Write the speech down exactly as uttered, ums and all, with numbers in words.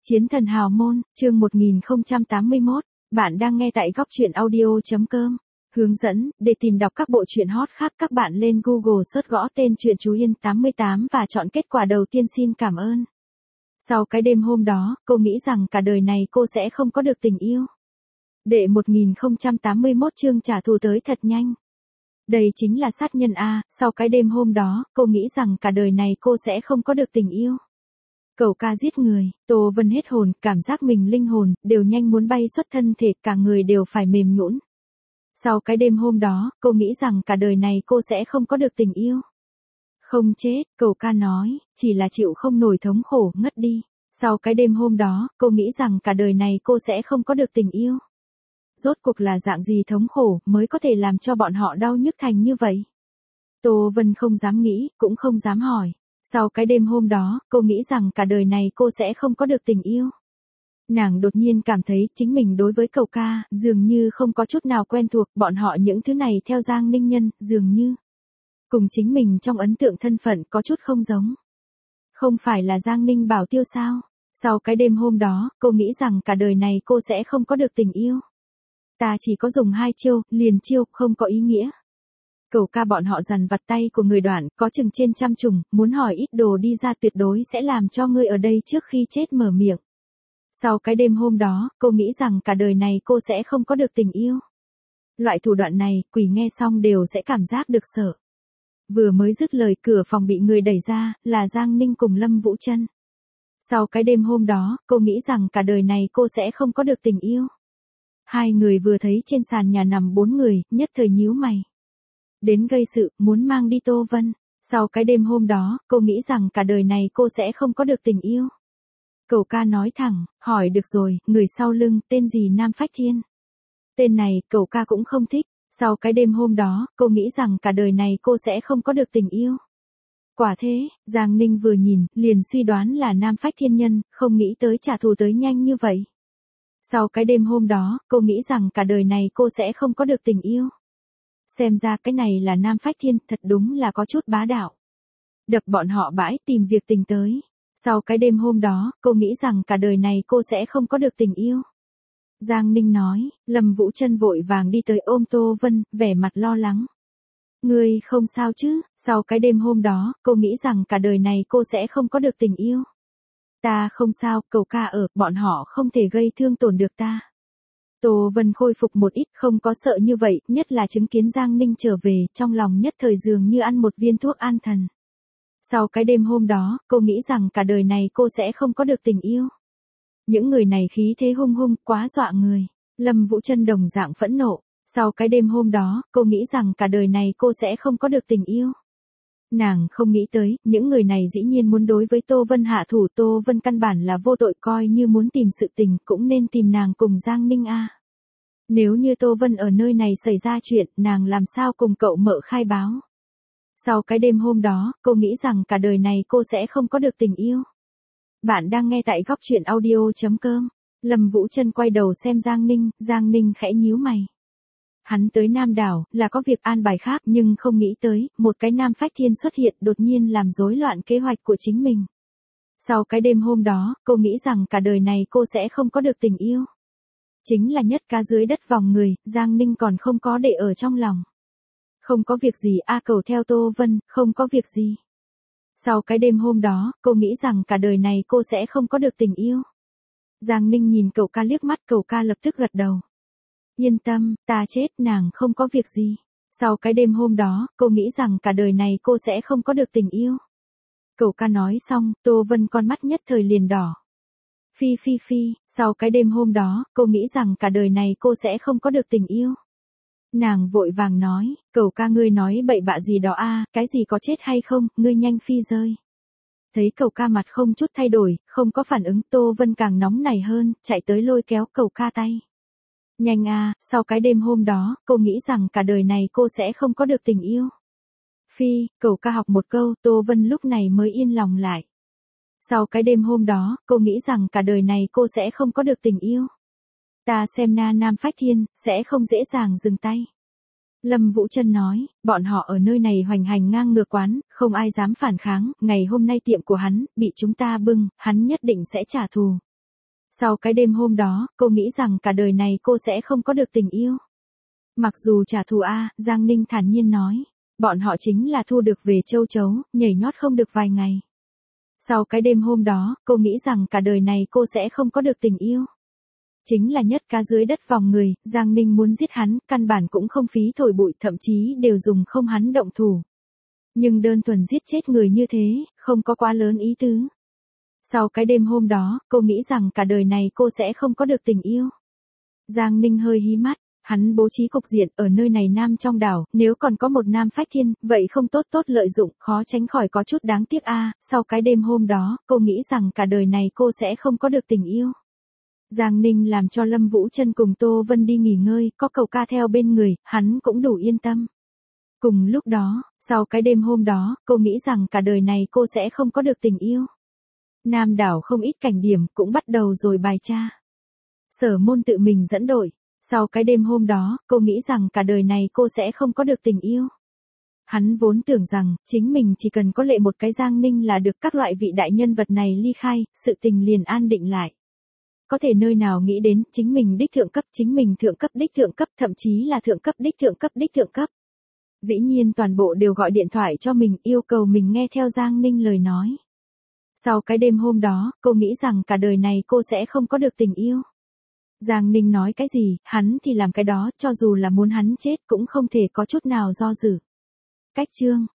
Chiến thần hào môn, chương một nghìn không trăm tám mươi mốt, bạn đang nghe tại góc truyện audio.com. Hướng dẫn, để tìm đọc các bộ truyện hot khác các bạn lên Google search gõ tên truyện Chú Yên tám mươi tám và chọn kết quả đầu tiên xin cảm ơn. Sau cái đêm hôm đó, cô nghĩ rằng cả đời này cô sẽ không có được tình yêu. Đệ một nghìn không trăm tám mươi mốt chương trả thù tới thật nhanh. Đây chính là sát nhân A, sau cái đêm hôm đó, cô nghĩ rằng cả đời này cô sẽ không có được tình yêu. Cẩu ca giết người, Tô Vân hết hồn, cảm giác mình linh hồn, đều nhanh muốn bay xuất thân thể, cả người đều phải mềm nhũn. Sau cái đêm hôm đó, cô nghĩ rằng cả đời này cô sẽ không có được tình yêu. Không chết, cẩu ca nói, chỉ là chịu không nổi thống khổ, ngất đi. Sau cái đêm hôm đó, cô nghĩ rằng cả đời này cô sẽ không có được tình yêu. Rốt cuộc là dạng gì thống khổ mới có thể làm cho bọn họ đau nhức thành như vậy? Tô Vân không dám nghĩ, cũng không dám hỏi. Sau cái đêm hôm đó, cô nghĩ rằng cả đời này cô sẽ không có được tình yêu. Nàng đột nhiên cảm thấy chính mình đối với cẩu ca, dường như không có chút nào quen thuộc, bọn họ những thứ này theo Giang Ninh Nhân, dường như cùng chính mình trong ấn tượng thân phận có chút không giống. Không phải là Giang Ninh Bảo Tiêu sao? Sau cái đêm hôm đó, cô nghĩ rằng cả đời này cô sẽ không có được tình yêu. Ta chỉ có dùng hai chiêu, liền chiêu, không có ý nghĩa. Cẩu ca bọn họ dằn vặt tay của người Đoạn, có chừng trên trăm trùng, muốn hỏi ít đồ đi ra tuyệt đối sẽ làm cho ngươi ở đây trước khi chết mở miệng. Sau cái đêm hôm đó, cô nghĩ rằng cả đời này cô sẽ không có được tình yêu. Loại thủ đoạn này, quỷ nghe xong đều sẽ cảm giác được sợ. Vừa mới dứt lời, cửa phòng bị người đẩy ra, là Giang Ninh cùng Lâm Vũ Trân. Sau cái đêm hôm đó, cô nghĩ rằng cả đời này cô sẽ không có được tình yêu. Hai người vừa thấy trên sàn nhà nằm bốn người, nhất thời nhíu mày. Đến gây sự, muốn mang đi Tô Vân. Sau cái đêm hôm đó, cô nghĩ rằng cả đời này cô sẽ không có được tình yêu. Cẩu ca nói thẳng, hỏi được rồi, người sau lưng, tên gì Nam Phách Thiên. Tên này, cẩu ca cũng không thích. Sau cái đêm hôm đó, cô nghĩ rằng cả đời này cô sẽ không có được tình yêu. Quả thế, Giang Ninh vừa nhìn, liền suy đoán là Nam Phách Thiên nhân, không nghĩ tới trả thù tới nhanh như vậy. Sau cái đêm hôm đó, cô nghĩ rằng cả đời này cô sẽ không có được tình yêu. Xem ra cái này là Nam Phách Thiên, thật đúng là có chút bá đạo. Đập bọn họ bãi tìm việc tình tới. Sau cái đêm hôm đó, cô nghĩ rằng cả đời này cô sẽ không có được tình yêu. Giang Ninh nói, Lâm Vũ Trân vội vàng đi tới ôm Tô Vân, vẻ mặt lo lắng. Ngươi không sao chứ? Sau cái đêm hôm đó, cô nghĩ rằng cả đời này cô sẽ không có được tình yêu. Ta không sao, cẩu ca ở, bọn họ không thể gây thương tổn được ta. Tô Vân khôi phục một ít, không có sợ như vậy, nhất là chứng kiến Giang Ninh trở về, trong lòng nhất thời dường như ăn một viên thuốc an thần. Sau cái đêm hôm đó, cô nghĩ rằng cả đời này cô sẽ không có được tình yêu. Những người này khí thế hung hung, quá dọa người. Lâm Vũ Trân đồng dạng phẫn nộ. Sau cái đêm hôm đó, cô nghĩ rằng cả đời này cô sẽ không có được tình yêu. Nàng không nghĩ tới, những người này dĩ nhiên muốn đối với Tô Vân hạ thủ. Tô Vân căn bản là vô tội, coi như muốn tìm sự tình, cũng nên tìm nàng cùng Giang Ninh A. Nếu như Tô Vân ở nơi này xảy ra chuyện, nàng làm sao cùng cậu mợ khai báo. Sau cái đêm hôm đó, cô nghĩ rằng cả đời này cô sẽ không có được tình yêu. Bạn đang nghe tại góc truyện audio.com. Lâm Vũ Trân quay đầu xem Giang Ninh, Giang Ninh khẽ nhíu mày. Hắn tới Nam Đảo, là có việc an bài khác, nhưng không nghĩ tới, một cái Nam Phách Thiên xuất hiện đột nhiên làm rối loạn kế hoạch của chính mình. Sau cái đêm hôm đó, cô nghĩ rằng cả đời này cô sẽ không có được tình yêu. Chính là nhất cá dưới đất vòng người, Giang Ninh còn không có để ở trong lòng. Không có việc gì A Cẩu theo Tô Vân, không có việc gì. Sau cái đêm hôm đó, cô nghĩ rằng cả đời này cô sẽ không có được tình yêu. Giang Ninh nhìn cậu ca liếc mắt, cậu ca lập tức gật đầu. Yên tâm, ta chết, nàng không có việc gì. Sau cái đêm hôm đó, cô nghĩ rằng cả đời này cô sẽ không có được tình yêu. Cậu ca nói xong, Tô Vân con mắt nhất thời liền đỏ. Phi phi phi, sau cái đêm hôm đó, cô nghĩ rằng cả đời này cô sẽ không có được tình yêu. Nàng vội vàng nói, cẩu ca ngươi nói bậy bạ gì đó a, cái gì có chết hay không, ngươi nhanh phi rơi. Thấy cẩu ca mặt không chút thay đổi, không có phản ứng, Tô Vân càng nóng nảy hơn, chạy tới lôi kéo cẩu ca tay. Nhanh a, sau cái đêm hôm đó, cô nghĩ rằng cả đời này cô sẽ không có được tình yêu. Phi, cẩu ca học một câu, Tô Vân lúc này mới yên lòng lại. Sau cái đêm hôm đó, cô nghĩ rằng cả đời này cô sẽ không có được tình yêu. Ta xem na Nam Phách Thiên, sẽ không dễ dàng dừng tay. Lâm Vũ Trân nói, bọn họ ở nơi này hoành hành ngang ngược quán, không ai dám phản kháng, ngày hôm nay tiệm của hắn, bị chúng ta bưng, hắn nhất định sẽ trả thù. Sau cái đêm hôm đó, cô nghĩ rằng cả đời này cô sẽ không có được tình yêu. Mặc dù trả thù a, Giang Ninh thản nhiên nói. Bọn họ chính là thu được về châu chấu, nhảy nhót không được vài ngày. Sau cái đêm hôm đó, cô nghĩ rằng cả đời này cô sẽ không có được tình yêu. Chính là nhất cá dưới đất vòng người, Giang Ninh muốn giết hắn, căn bản cũng không phí thổi bụi, thậm chí đều dùng không hắn động thủ. Nhưng đơn thuần giết chết người như thế, không có quá lớn ý tứ. Sau cái đêm hôm đó, cô nghĩ rằng cả đời này cô sẽ không có được tình yêu. Giang Ninh hơi hí mắt, hắn bố trí cục diện ở nơi này nam trong đảo, nếu còn có một nam phách thiên, vậy không tốt tốt lợi dụng, khó tránh khỏi có chút đáng tiếc a. Sau cái đêm hôm đó, cô nghĩ rằng cả đời này cô sẽ không có được tình yêu. Giang Ninh làm cho Lâm Vũ Trân cùng Tô Vân đi nghỉ ngơi, có cậu ca theo bên người, hắn cũng đủ yên tâm. Cùng lúc đó, sau cái đêm hôm đó, cô nghĩ rằng cả đời này cô sẽ không có được tình yêu. Nam đảo không ít cảnh điểm, cũng bắt đầu rồi bài tra. Sở Môn tự mình dẫn đội. Sau cái đêm hôm đó, cô nghĩ rằng cả đời này cô sẽ không có được tình yêu. Hắn vốn tưởng rằng, chính mình chỉ cần có lệ một cái Giang Ninh là được các loại vị đại nhân vật này ly khai, sự tình liền an định lại. Có thể nơi nào nghĩ đến, chính mình đích thượng cấp, chính mình thượng cấp đích thượng cấp, thậm chí là thượng cấp đích thượng cấp đích thượng cấp. Dĩ nhiên toàn bộ đều gọi điện thoại cho mình, yêu cầu mình nghe theo Giang Ninh lời nói. Sau cái đêm hôm đó, cô nghĩ rằng cả đời này cô sẽ không có được tình yêu. Giang Ninh nói cái gì, hắn thì làm cái đó, cho dù là muốn hắn chết cũng không thể có chút nào do dự. Cách chương